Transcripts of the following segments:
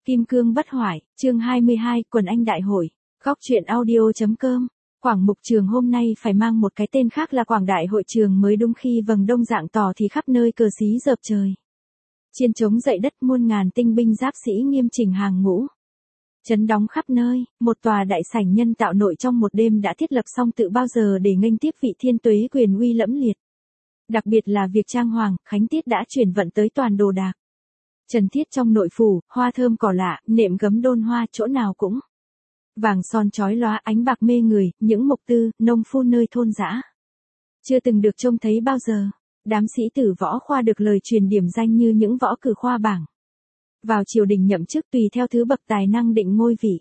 Kim cương bất hoại, chương 22, quần anh đại hội. Góc truyện audio.com. Quảng Mục Trường hôm nay phải mang một cái tên khác là Quảng Đại Hội Trường mới đúng, khi vầng đông dạng tỏ thì khắp nơi cờ xí rợp trời. Chiên trống dậy đất, muôn ngàn tinh binh giáp sĩ nghiêm chỉnh hàng ngũ. Trấn đóng khắp nơi, một tòa đại sảnh nhân tạo nội trong một đêm đã thiết lập xong tự bao giờ để nghênh tiếp vị thiên tuế quyền uy lẫm liệt. Đặc biệt là việc trang hoàng, khánh tiết đã chuyển vận tới toàn đồ đạc. Trần thiết trong nội phủ, hoa thơm cỏ lạ, nệm gấm đôn hoa chỗ nào cũng vàng son chói lóa, ánh bạc mê người, những mục tư, nông phu nơi thôn dã chưa từng được trông thấy bao giờ. Đám sĩ tử võ khoa được lời truyền điểm danh như những võ cử khoa bảng. Vào triều đình nhậm chức tùy theo thứ bậc tài năng định ngôi vị.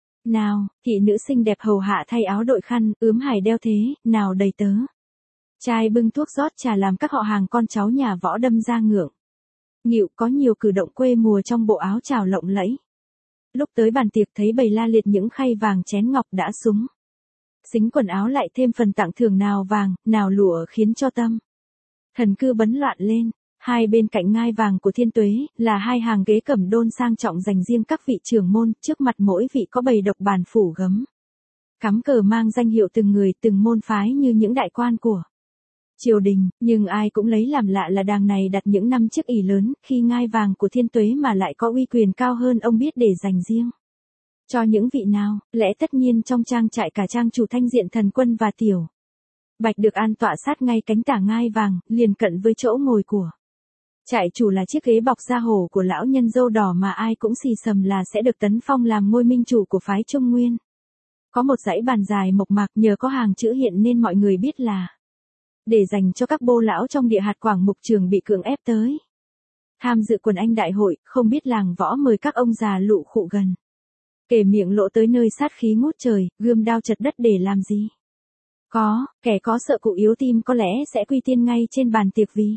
Nào, thị nữ xinh đẹp hầu hạ thay áo đội khăn, ướm hải đeo thế, nào đầy tớ. Trai bưng thuốc rót trà làm các họ hàng con cháu nhà võ đâm ra ngưỡng nghịu, có nhiều cử động quê mùa trong bộ áo chào lộng lẫy. Lúc tới bàn tiệc thấy bày la liệt những khay vàng chén ngọc đã súng xính, quần áo lại thêm phần tặng thưởng nào vàng, nào lụa khiến cho tâm thần cư bấn loạn lên. Hai bên cạnh ngai vàng của thiên tuế là hai hàng ghế cẩm đôn sang trọng dành riêng các vị trưởng môn, trước mặt mỗi vị có bày độc bàn phủ gấm cắm cờ mang danh hiệu từng người từng môn phái như những đại quan của triều đình, nhưng ai cũng lấy làm lạ là đàng này đặt những năm chiếc ỷ lớn, khi ngai vàng của thiên tuế mà lại có uy quyền cao hơn ông biết để dành riêng cho những vị nào. Lẽ tất nhiên trong trang trại cả trang chủ Thanh Diện Thần Quân và Tiểu Bạch được an tọa sát ngay cánh tả ngai vàng, liền cận với chỗ ngồi của trại chủ là chiếc ghế bọc da hổ của lão nhân râu đỏ mà ai cũng xì xầm là sẽ được tấn phong làm ngôi minh chủ của phái Trung Nguyên. Có một dãy bàn dài mộc mạc, nhờ có hàng chữ hiện nên mọi người biết là để dành cho các bô lão trong địa hạt Quảng Mục Trường bị cưỡng ép tới tham dự quần anh đại hội. Không biết làng võ mời các ông già lụ khụ gần kể miệng lỗ tới nơi sát khí ngút trời, gươm đao chật đất để làm gì. Có kẻ có sợ cụ yếu tim có lẽ sẽ quy tiên ngay trên bàn tiệc vì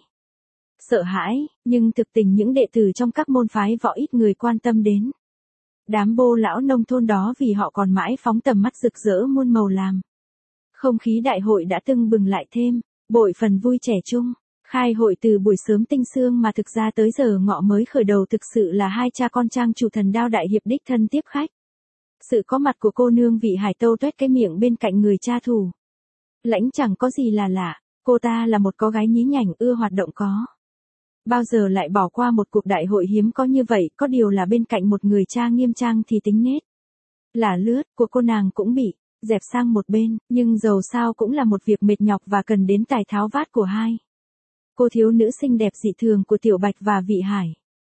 sợ hãi, nhưng thực tình những đệ tử trong các môn phái võ ít người quan tâm đến đám bô lão nông thôn đó, vì họ còn mãi phóng tầm mắt rực rỡ muôn màu làm không khí đại hội đã tưng bừng lại thêm bội phần vui trẻ trung. Khai hội từ buổi sớm tinh sương mà thực ra tới giờ ngọ mới khởi đầu, thực sự là hai cha con trang chủ Thần Đao đại hiệp đích thân tiếp khách. Sự có mặt của cô nương vị Hải Tâu tuét cái miệng bên cạnh người cha thủ lãnh chẳng có gì là lạ. Cô ta là một cô gái nhí nhảnh, ưa hoạt động, có bao giờ lại bỏ qua một cuộc đại hội hiếm có như vậy. Có điều là bên cạnh một người cha nghiêm trang thì tính nết là lướt của cô nàng cũng bị dẹp sang một bên, nhưng dầu sao cũng là một việc mệt nhọc và cần đến tài tháo vát của hai cô thiếu nữ xinh đẹp dị thường của Tiểu Bạch và Vị Hải.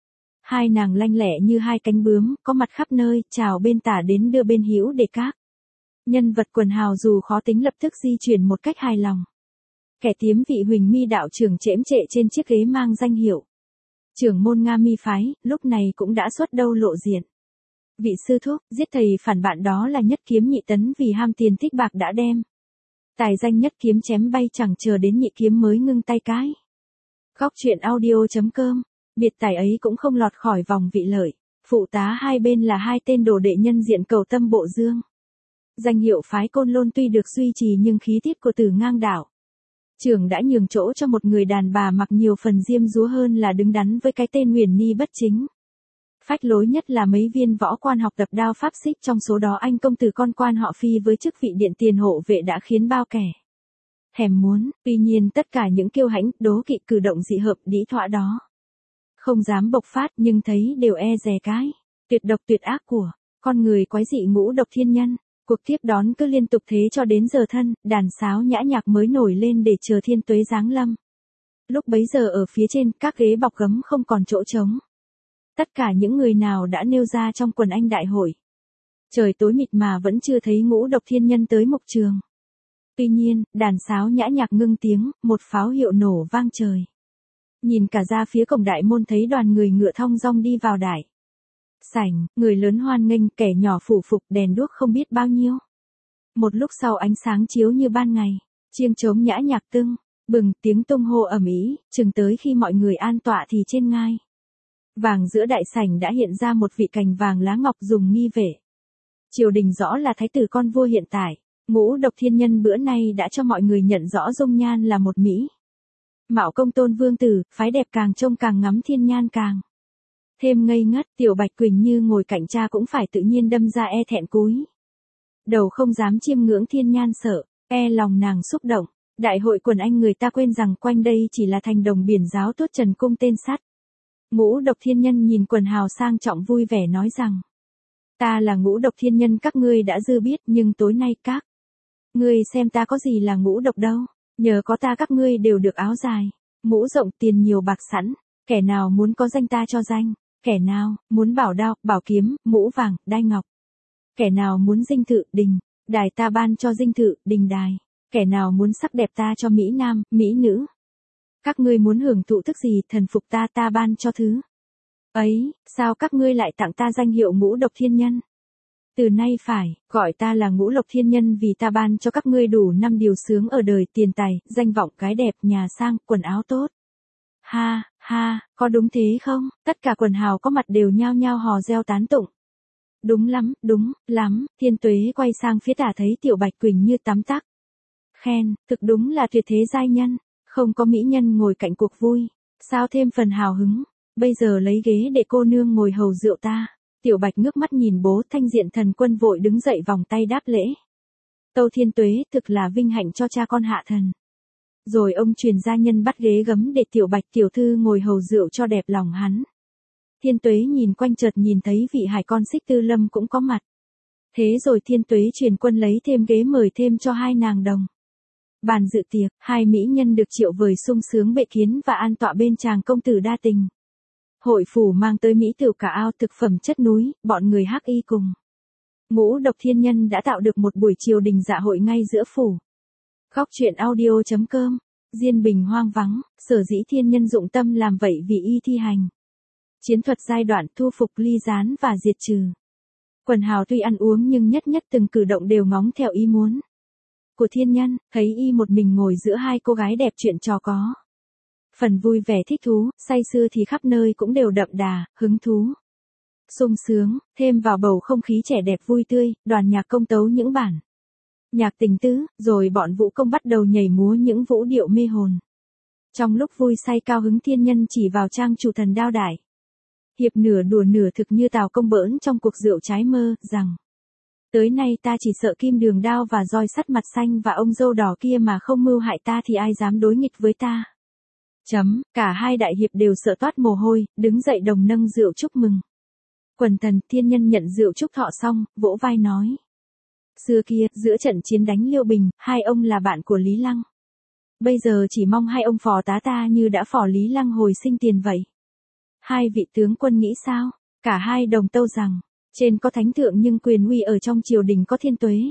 Hai nàng lanh lẹ như hai cánh bướm, có mặt khắp nơi, chào bên tả đến đưa bên hữu để các nhân vật quần hào dù khó tính lập tức di chuyển một cách hài lòng. Kẻ tiếm vị Huỳnh Mi đạo trưởng chễm trệ trên chiếc ghế mang danh hiệu trưởng môn Nga Mi phái, lúc này cũng đã xuất đâu lộ diện. Vị sư thúc giết thầy phản bạn đó là Nhất Kiếm Nhị Tấn, vì ham tiền thích bạc đã đem tài danh nhất kiếm chém bay, chẳng chờ đến nhị kiếm mới ngưng tay cái. Góc truyện audio.com. Biệt tài ấy cũng không lọt khỏi vòng vị lợi. Phụ tá hai bên là hai tên đồ đệ nhân diện Cầu Tâm Bộ Dương. Danh hiệu phái Côn Lôn tuy được duy trì nhưng khí tiết của Tử Ngang đạo trưởng đã nhường chỗ cho một người đàn bà mặc nhiều phần diêm dúa hơn là đứng đắn với cái tên huyền ni bất chính. Phách lối nhất là mấy viên võ quan học tập đao pháp xích, trong số đó anh công tử con quan họ Phi với chức vị điện tiền hộ vệ đã khiến bao kẻ thèm muốn. Tuy nhiên tất cả những kiêu hãnh, đố kỵ cử động dị hợp đĩ thọa đó không dám bộc phát, nhưng thấy đều e dè cái tuyệt độc tuyệt ác của con người quái dị ngũ độc thiên nhân. Cuộc tiếp đón cứ liên tục thế cho đến giờ thân, đàn sáo nhã nhạc mới nổi lên để chờ thiên tuế giáng lâm. Lúc bấy giờ ở phía trên, các ghế bọc gấm không còn chỗ trống. Tất cả những người nào đã nêu ra trong quần anh đại hội. Trời tối mịt mà vẫn chưa thấy ngũ độc thiên nhân tới mục trường. Tuy nhiên, đàn sáo nhã nhạc ngưng tiếng, một pháo hiệu nổ vang trời. Nhìn cả ra phía cổng đại môn thấy đoàn người ngựa thong dong đi vào đại sảnh, người lớn hoan nghênh, kẻ nhỏ phủ phục, đèn đuốc không biết bao nhiêu. Một lúc sau ánh sáng chiếu như ban ngày, chiêng trống nhã nhạc tưng bừng, tiếng tung hô ầm ĩ, chừng tới khi mọi người an tọa thì trên ngai vàng giữa đại sảnh đã hiện ra một vị cành vàng lá ngọc dùng nghi vệ triều đình, rõ là thái tử con vua hiện tại. Ngũ độc thiên nhân bữa nay đã cho mọi người nhận rõ dung nhan là một mỹ mạo công tôn vương tử, phái đẹp càng trông càng ngắm thiên nhan càng Thêm ngây ngất, Tiểu Bạch Quỳnh như ngồi cạnh cha cũng phải tự nhiên đâm ra e thẹn cúi đầu không dám chiêm ngưỡng thiên nhan sợ, e lòng nàng xúc động. Đại hội quần anh người ta quên rằng quanh đây chỉ là thành đồng biển giáo tuốt trần cung tên sắt. Ngũ Độc Thiên Nhân nhìn quần hào sang trọng vui vẻ nói rằng, ta là Ngũ Độc Thiên Nhân các ngươi đã dư biết, nhưng tối nay các ngươi xem ta có gì là ngũ độc đâu, nhờ có ta các ngươi đều được áo dài, mũ rộng, tiền nhiều bạc sẵn, kẻ nào muốn có danh ta cho danh, kẻ nào muốn bảo đao, bảo kiếm, mũ vàng, đai ngọc, kẻ nào muốn dinh thự, đình đài ta ban cho dinh thự, đình đài, kẻ nào muốn sắc đẹp ta cho mỹ nam, mỹ nữ. Các ngươi muốn hưởng thụ thức gì, thần phục ta, ta ban cho thứ ấy, sao các ngươi lại tặng ta danh hiệu Ngũ Độc Thiên Nhân? Từ nay phải gọi ta là Ngũ Độc Thiên Nhân, vì ta ban cho các ngươi đủ 5 điều sướng ở đời: tiền tài, danh vọng, gái đẹp, nhà sang, quần áo tốt. Ha, ha, có đúng thế không? Tất cả quần hào có mặt đều nhao nhao hò reo tán tụng. Đúng lắm, Thiên Tuế quay sang phía Tả thấy Tiểu Bạch Quỳnh như tắm tắc. Khen, thực đúng là tuyệt thế giai nhân, không có mỹ nhân ngồi cạnh cuộc vui, sao thêm phần hào hứng, bây giờ lấy ghế để cô nương ngồi hầu rượu ta. Tiểu Bạch ngước mắt nhìn bố, Thanh Diện Thần Quân vội đứng dậy vòng tay đáp lễ. Tâu Thiên Tuế, thực là vinh hạnh cho cha con hạ thần. Rồi ông truyền gia nhân bắt ghế gấm để Tiểu Bạch tiểu thư ngồi hầu rượu cho đẹp lòng hắn. Thiên Tuế nhìn quanh chợt nhìn thấy vị hải con Xích Tư Lâm cũng có mặt. Thế rồi Thiên Tuế truyền quân lấy thêm ghế mời thêm cho hai nàng đồng. Bàn dự tiệc, hai mỹ nhân được triệu vời sung sướng bệ kiến và an tọa bên chàng công tử đa tình. Hội phủ mang tới mỹ tửu cả ao, thực phẩm chất núi, bọn người hắc y cùng Ngũ Độc Thiên Nhân đã tạo được một buổi triều đình dạ hội ngay giữa phủ. Góc truyện audio.com. Diên Bình hoang vắng, sở dĩ thiên nhân dụng tâm làm vậy vì y thi hành chiến thuật giai đoạn thu phục, ly gián và diệt trừ. Quần hào tuy ăn uống nhưng nhất nhất từng cử động đều ngóng theo ý muốn của thiên nhân, thấy y một mình ngồi giữa hai cô gái đẹp, chuyện trò có phần vui vẻ thích thú, say sưa thì khắp nơi cũng đều đậm đà, hứng thú, sung sướng, thêm vào bầu không khí trẻ đẹp vui tươi, đoàn nhạc công tấu những bản nhạc tình tứ, rồi bọn vũ công bắt đầu nhảy múa những vũ điệu mê hồn. Trong lúc vui say cao hứng, thiên nhân chỉ vào trang chủ Thần Đao Đại Hiệp nửa đùa nửa thực như Tào Công bỡn trong cuộc rượu trái mơ, rằng tới nay ta chỉ sợ Kim Đường Đao và roi sắt mặt xanh và ông dâu đỏ kia mà không mưu hại ta thì ai dám đối nghịch với ta. Cả hai đại hiệp đều sợ toát mồ hôi, đứng dậy đồng nâng rượu chúc mừng. Quần thần, thiên nhân nhận rượu chúc thọ xong, vỗ vai nói. Xưa kia, giữa trận chiến đánh Liêu Bình, hai ông là bạn của Lý Lăng. Bây giờ chỉ mong hai ông phò tá ta như đã phò Lý Lăng hồi sinh tiền vậy. Hai vị tướng quân nghĩ sao? Cả hai đồng tâu rằng, trên có thánh thượng nhưng quyền uy ở trong triều đình có Thiên Tuế.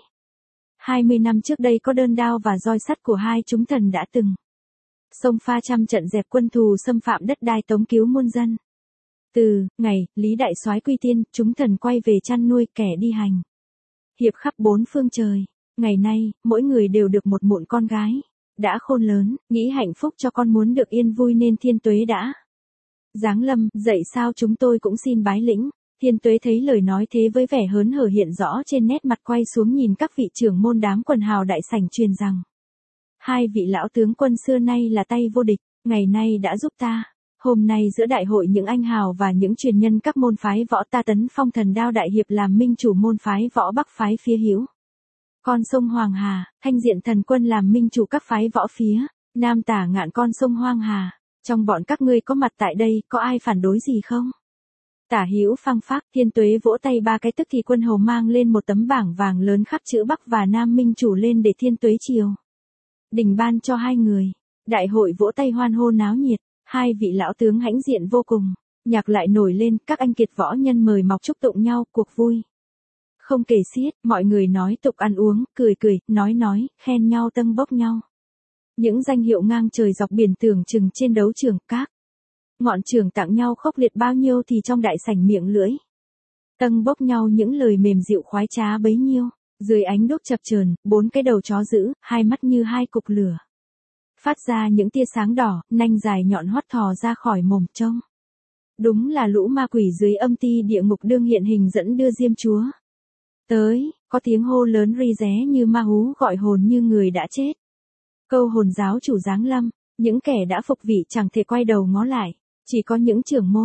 20 năm trước đây có đơn đao và roi sắt của hai chúng thần đã từng xông pha trăm trận dẹp quân thù xâm phạm đất đai, tống cứu muôn dân. Từ ngày Lý Đại Soái quy tiên, chúng thần quay về chăn nuôi kẻ đi hành hiệp khắp bốn phương trời. Ngày nay, mỗi người đều được một mụn con gái, đã khôn lớn, nghĩ hạnh phúc cho con muốn được yên vui nên Thiên Tuế đã giáng lâm, dậy sao chúng tôi cũng xin bái lĩnh. Thiên Tuế thấy lời nói thế với vẻ hớn hở hiện rõ trên nét mặt, quay xuống nhìn các vị trưởng môn đám quần hào đại sảnh truyền rằng. Hai vị lão tướng quân xưa nay là tay vô địch, ngày nay đã giúp ta. Hôm nay giữa đại hội những anh hào và những truyền nhân các môn phái võ, ta tấn phong Thần Đao Đại Hiệp làm minh chủ môn phái võ Bắc phái phía hữu con sông Hoàng Hà, Thanh Diện Thần Quân làm minh chủ các phái võ phía Nam Tả Ngạn con sông Hoàng Hà. Trong bọn các ngươi có mặt tại đây, có ai phản đối gì không? Tả hữu phang phác, Thiên Tuế vỗ tay ba cái, tức thì quân hầu mang lên một tấm bảng vàng lớn khắc chữ Bắc và Nam minh chủ lên để Thiên Tuế triều đình ban cho hai người. Đại hội vỗ tay hoan hô náo nhiệt, hai vị lão tướng hãnh diện vô cùng, nhạc lại nổi lên, các anh kiệt võ nhân mời mọc chúc tụng nhau, cuộc vui không kể xiết, mọi người nói tục ăn uống, cười cười, nói, khen nhau tâng bốc nhau. Những danh hiệu ngang trời dọc biển tưởng chừng trên đấu trường, các ngọn trường tặng nhau khốc liệt bao nhiêu thì trong đại sảnh miệng lưỡi tâng bốc nhau những lời mềm dịu khoái trá bấy nhiêu. Dưới ánh đuốc chập chờn, bốn cái đầu chó dữ, hai mắt như hai cục lửa, phát ra những tia sáng đỏ, nanh dài nhọn hoắt thò ra khỏi mồm trông. Đúng là lũ ma quỷ dưới âm ti địa ngục đương hiện hình dẫn đưa Diêm Chúa tới. Có tiếng hô lớn ri ré như ma hú gọi hồn như người đã chết. Câu hồn giáo chủ giáng lâm, những kẻ đã phục vị chẳng thể quay đầu ngó lại, chỉ có những trưởng môn,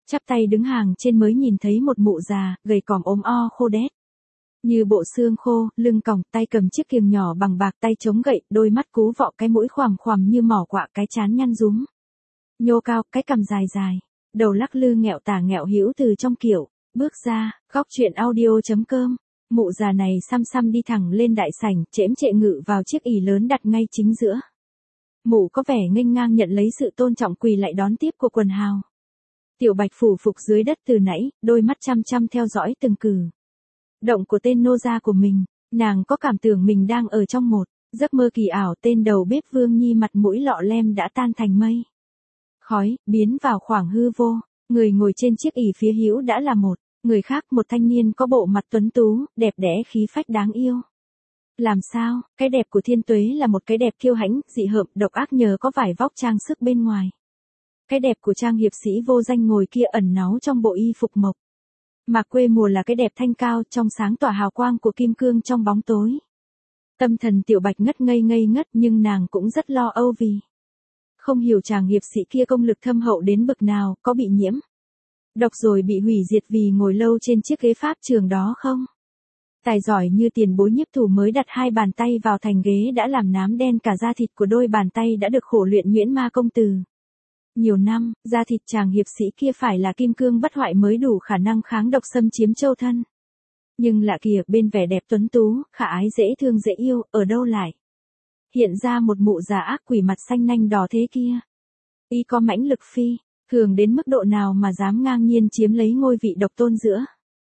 Chắp tay đứng hàng trên mới nhìn thấy một mụ già, gầy còm ốm o khô đét. Như bộ xương khô, lưng còng, tay cầm chiếc kiềng nhỏ bằng bạc, tay chống gậy, đôi mắt cú vọ, cái mũi khoằm khoằm như mỏ quạ, cái trán nhăn rúm. Nhô cao, cái cằm dài dài, đầu lắc lư nghẹo tả nghẹo hữu từ trong kiểu, bước ra, góc chuyện audio.com. Mụ già này xăm xăm đi thẳng lên đại sảnh, chễm chệ ngự vào chiếc ỷ lớn đặt ngay chính giữa. Mụ có vẻ nghênh ngang nhận lấy sự tôn trọng quỳ lại đón tiếp của quần hào. Tiểu Bạch phủ phục dưới đất từ nãy, đôi mắt chăm chăm theo dõi từng cử động của tên nô gia của mình, nàng có cảm tưởng mình đang ở trong một giấc mơ kỳ ảo. Tên đầu bếp Vương Nhi mặt mũi lọ lem đã tan thành mây khói, biến vào khoảng hư vô. Người ngồi trên chiếc ỷ phía hữu đã là một người khác, một thanh niên có bộ mặt tuấn tú, đẹp đẽ, khí phách đáng yêu. Làm sao, cái đẹp của Thiên Tuế là một cái đẹp kiêu hãnh, dị hợm, độc ác nhờ có vải vóc trang sức bên ngoài. Cái đẹp của trang hiệp sĩ vô danh ngồi kia ẩn náu trong bộ y phục mộc mà quê mùa là cái đẹp thanh cao, trong sáng tỏa hào quang của kim cương trong bóng tối. Tâm thần Tiểu Bạch ngất ngây, nhưng nàng cũng rất lo âu vì không hiểu chàng hiệp sĩ kia công lực thâm hậu đến bực nào, có bị nhiễm độc rồi bị hủy diệt vì ngồi lâu trên chiếc ghế pháp trường đó không? Tài giỏi như tiền bối nhiếp thủ mới đặt hai bàn tay vào thành ghế đã làm nám đen cả da thịt của đôi bàn tay đã được khổ luyện nhuyễn ma công từ nhiều năm. Da thịt chàng hiệp sĩ kia phải là kim cương bất hoại mới đủ khả năng kháng độc xâm chiếm châu thân. Nhưng lạ kìa, bên vẻ đẹp tuấn tú, khả ái dễ thương dễ yêu, ở đâu lại hiện ra một mụ già ác quỷ mặt xanh nanh đỏ thế kia. Y có mãnh lực phi thường đến mức độ nào mà dám ngang nhiên chiếm lấy ngôi vị độc tôn giữa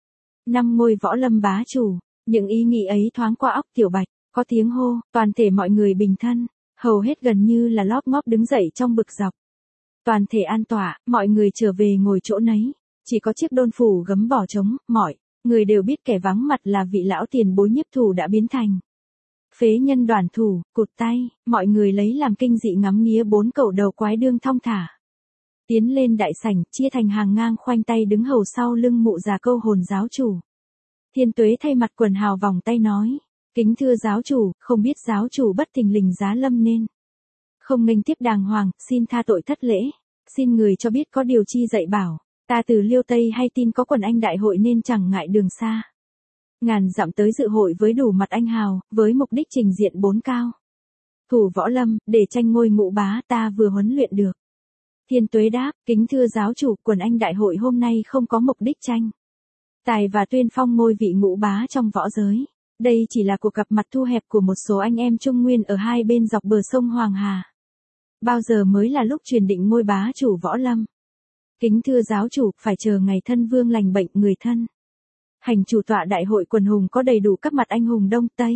5 ngôi võ lâm bá chủ. Những ý nghĩ ấy thoáng qua óc Tiểu Bạch, có tiếng hô, toàn thể mọi người bình thân, hầu hết gần như là lóp ngóp đứng dậy trong bực dọc. Toàn thể an tọa, mọi người trở về ngồi chỗ nấy, chỉ có chiếc đôn phủ gấm bỏ trống, mọi người đều biết kẻ vắng mặt là vị lão tiền bối nhiếp thủ đã biến thành phế nhân đoản thủ, cụt tay. Mọi người lấy làm kinh dị ngắm nghía 4 cẩu đầu quái đương thong thả tiến lên đại sảnh, chia thành hàng ngang khoanh tay đứng hầu sau lưng mụ già câu hồn giáo chủ. Thiên Tuế thay mặt quần hào vòng tay nói, kính thưa giáo chủ, không biết giáo chủ bất thình lình giá lâm nên không nghênh tiếp đàng hoàng, xin tha tội thất lễ, xin người cho biết có điều chi dạy bảo, ta từ Liêu Tây hay tin có quần anh đại hội nên chẳng ngại đường xa ngàn dặm tới dự hội với đủ mặt anh hào, với mục đích trình diện 4 cao thủ võ lâm, để tranh ngôi ngũ bá ta vừa huấn luyện được. Thiên Tuế đáp, kính thưa giáo chủ, quần anh đại hội hôm nay không có mục đích tranh tài và tuyên phong ngôi vị ngũ bá trong võ giới. Đây chỉ là cuộc gặp mặt thu hẹp của một số anh em Trung Nguyên ở hai bên dọc bờ sông Hoàng Hà. Bao giờ mới là lúc truyền định ngôi bá chủ võ lâm? Kính thưa giáo chủ, phải chờ ngày thân vương lành bệnh người thân hành chủ tọa đại hội quần hùng có đầy đủ các mặt anh hùng Đông Tây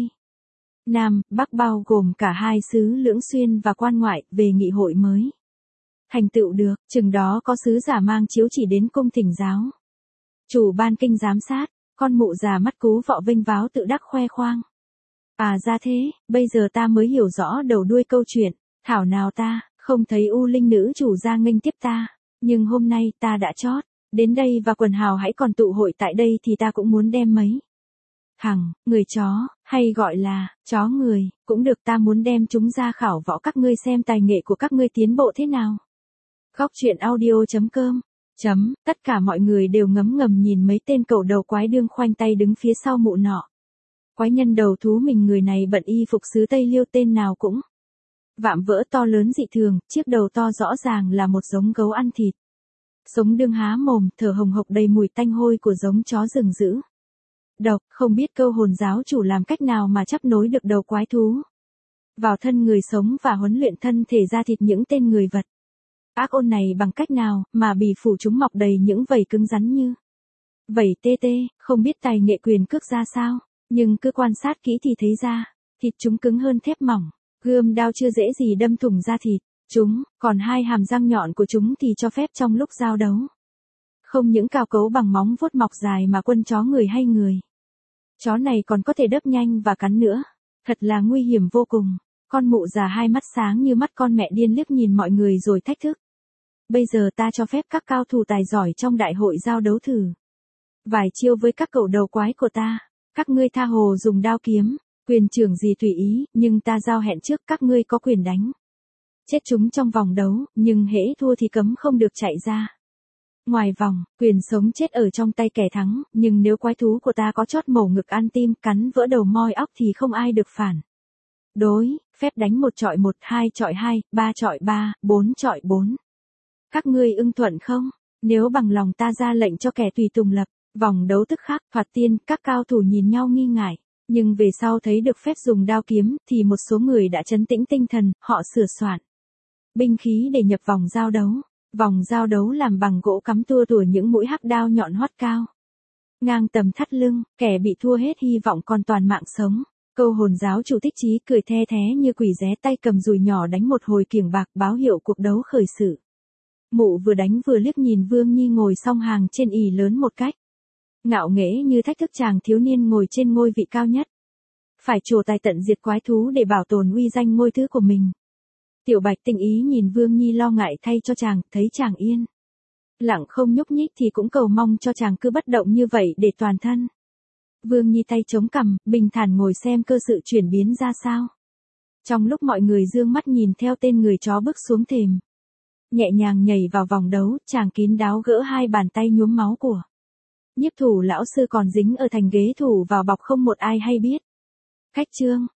Nam, Bắc bao gồm cả hai xứ Lưỡng Xuyên và quan ngoại về nghị hội mới thành tựu được. Chừng đó có sứ giả mang chiếu chỉ đến cung thỉnh giáo chủ ban kinh giám sát. Con mụ già mắt cú vọ vênh váo tự đắc khoe khoang. À ra thế, bây giờ ta mới hiểu rõ đầu đuôi câu chuyện. Thảo nào ta không thấy U Linh nữ chủ ra nghênh tiếp ta, nhưng hôm nay ta đã chót đến đây và quần hào hãy còn tụ hội tại đây thì ta cũng muốn đem mấy thằng người chó, hay gọi là chó người, cũng được, ta muốn đem chúng ra khảo võ các ngươi xem tài nghệ của các ngươi tiến bộ thế nào. Góc chuyện audio.com. Tất cả mọi người đều ngấm ngầm nhìn mấy tên cẩu đầu quái đương khoanh tay đứng phía sau mụ nọ. Quái nhân đầu thú mình người này bận y phục xứ Tây Liêu, tên nào cũng vạm vỡ to lớn dị thường, chiếc đầu to rõ ràng là một giống gấu ăn thịt. Sống đương há mồm, thở hồng hộc đầy mùi tanh hôi của giống chó rừng dữ. Độc, không biết câu hồn giáo chủ làm cách nào mà chắp nối được đầu quái thú vào thân người sống và huấn luyện thân thể ra thịt những tên người vật ác ôn này bằng cách nào mà bì phủ chúng mọc đầy những vảy cứng rắn như vảy tê tê. Không biết tài nghệ quyền cước ra sao, nhưng cứ quan sát kỹ thì thấy ra thịt chúng cứng hơn thép mỏng, gươm đao chưa dễ gì đâm thủng da thịt chúng, còn hai hàm răng nhọn của chúng thì cho phép trong lúc giao đấu không những cào cấu bằng móng vuốt mọc dài mà quân chó người hay người chó này còn có thể đớp nhanh và cắn nữa. Thật là nguy hiểm vô cùng. Con mụ già hai mắt sáng như mắt con mẹ điên liếc nhìn mọi người rồi thách thức. Bây giờ ta cho phép các cao thủ tài giỏi trong đại hội giao đấu thử vài chiêu với các cẩu đầu quái của ta. Các ngươi tha hồ dùng đao kiếm, quyền trưởng gì tùy ý, nhưng ta giao hẹn trước các ngươi có quyền đánh chết chúng trong vòng đấu, nhưng hễ thua thì cấm không được chạy ra Ngoài vòng, quyền sống chết ở trong tay kẻ thắng, nhưng nếu quái thú của ta có chót mổ ngực ăn tim, cắn vỡ đầu moi óc thì không ai được phản đối, phép đánh 1 chọi 1, 2 chọi 2, 3 chọi 3, 4 chọi 4. Các ngươi ưng thuận không? Nếu bằng lòng ta ra lệnh cho kẻ tùy tùng lập, vòng đấu tức khắc, thoạt tiên, các cao thủ nhìn nhau nghi ngại. Nhưng về sau thấy được phép dùng đao kiếm, thì một số người đã trấn tĩnh tinh thần, họ sửa soạn binh khí để nhập vòng giao đấu. Vòng giao đấu làm bằng gỗ cắm tua tủa những mũi hắc đao nhọn hoắt cao ngang tầm thắt lưng, kẻ bị thua hết hy vọng còn toàn mạng sống. Câu hồn giáo chủ Thích Chí cười the thé như quỷ ré, tay cầm dùi nhỏ đánh một hồi kiểng bạc, báo hiệu cuộc đấu khởi sự. Mụ vừa đánh vừa liếc nhìn Vương Nhi ngồi song hàng trên ỷ lớn một cách ngạo nghễ như thách thức chàng thiếu niên ngồi trên ngôi vị cao nhất. Phải trổ tài tận diệt quái thú để bảo tồn uy danh ngôi thứ của mình. Tiểu Bạch tinh ý nhìn Vương Nhi lo ngại thay cho chàng, thấy chàng yên lặng không nhúc nhích thì cũng cầu mong cho chàng cứ bất động như vậy để toàn thân. Vương Nhi tay chống cằm, bình thản ngồi xem cơ sự chuyển biến ra sao. Trong lúc mọi người dương mắt nhìn theo tên người chó bước xuống thềm, nhẹ nhàng nhảy vào vòng đấu, chàng kín đáo gỡ 2 bàn tay nhuốm máu của nhiếp thủ lão sư còn dính ở thành ghế thủ vào bọc không một ai hay biết. Khách trương,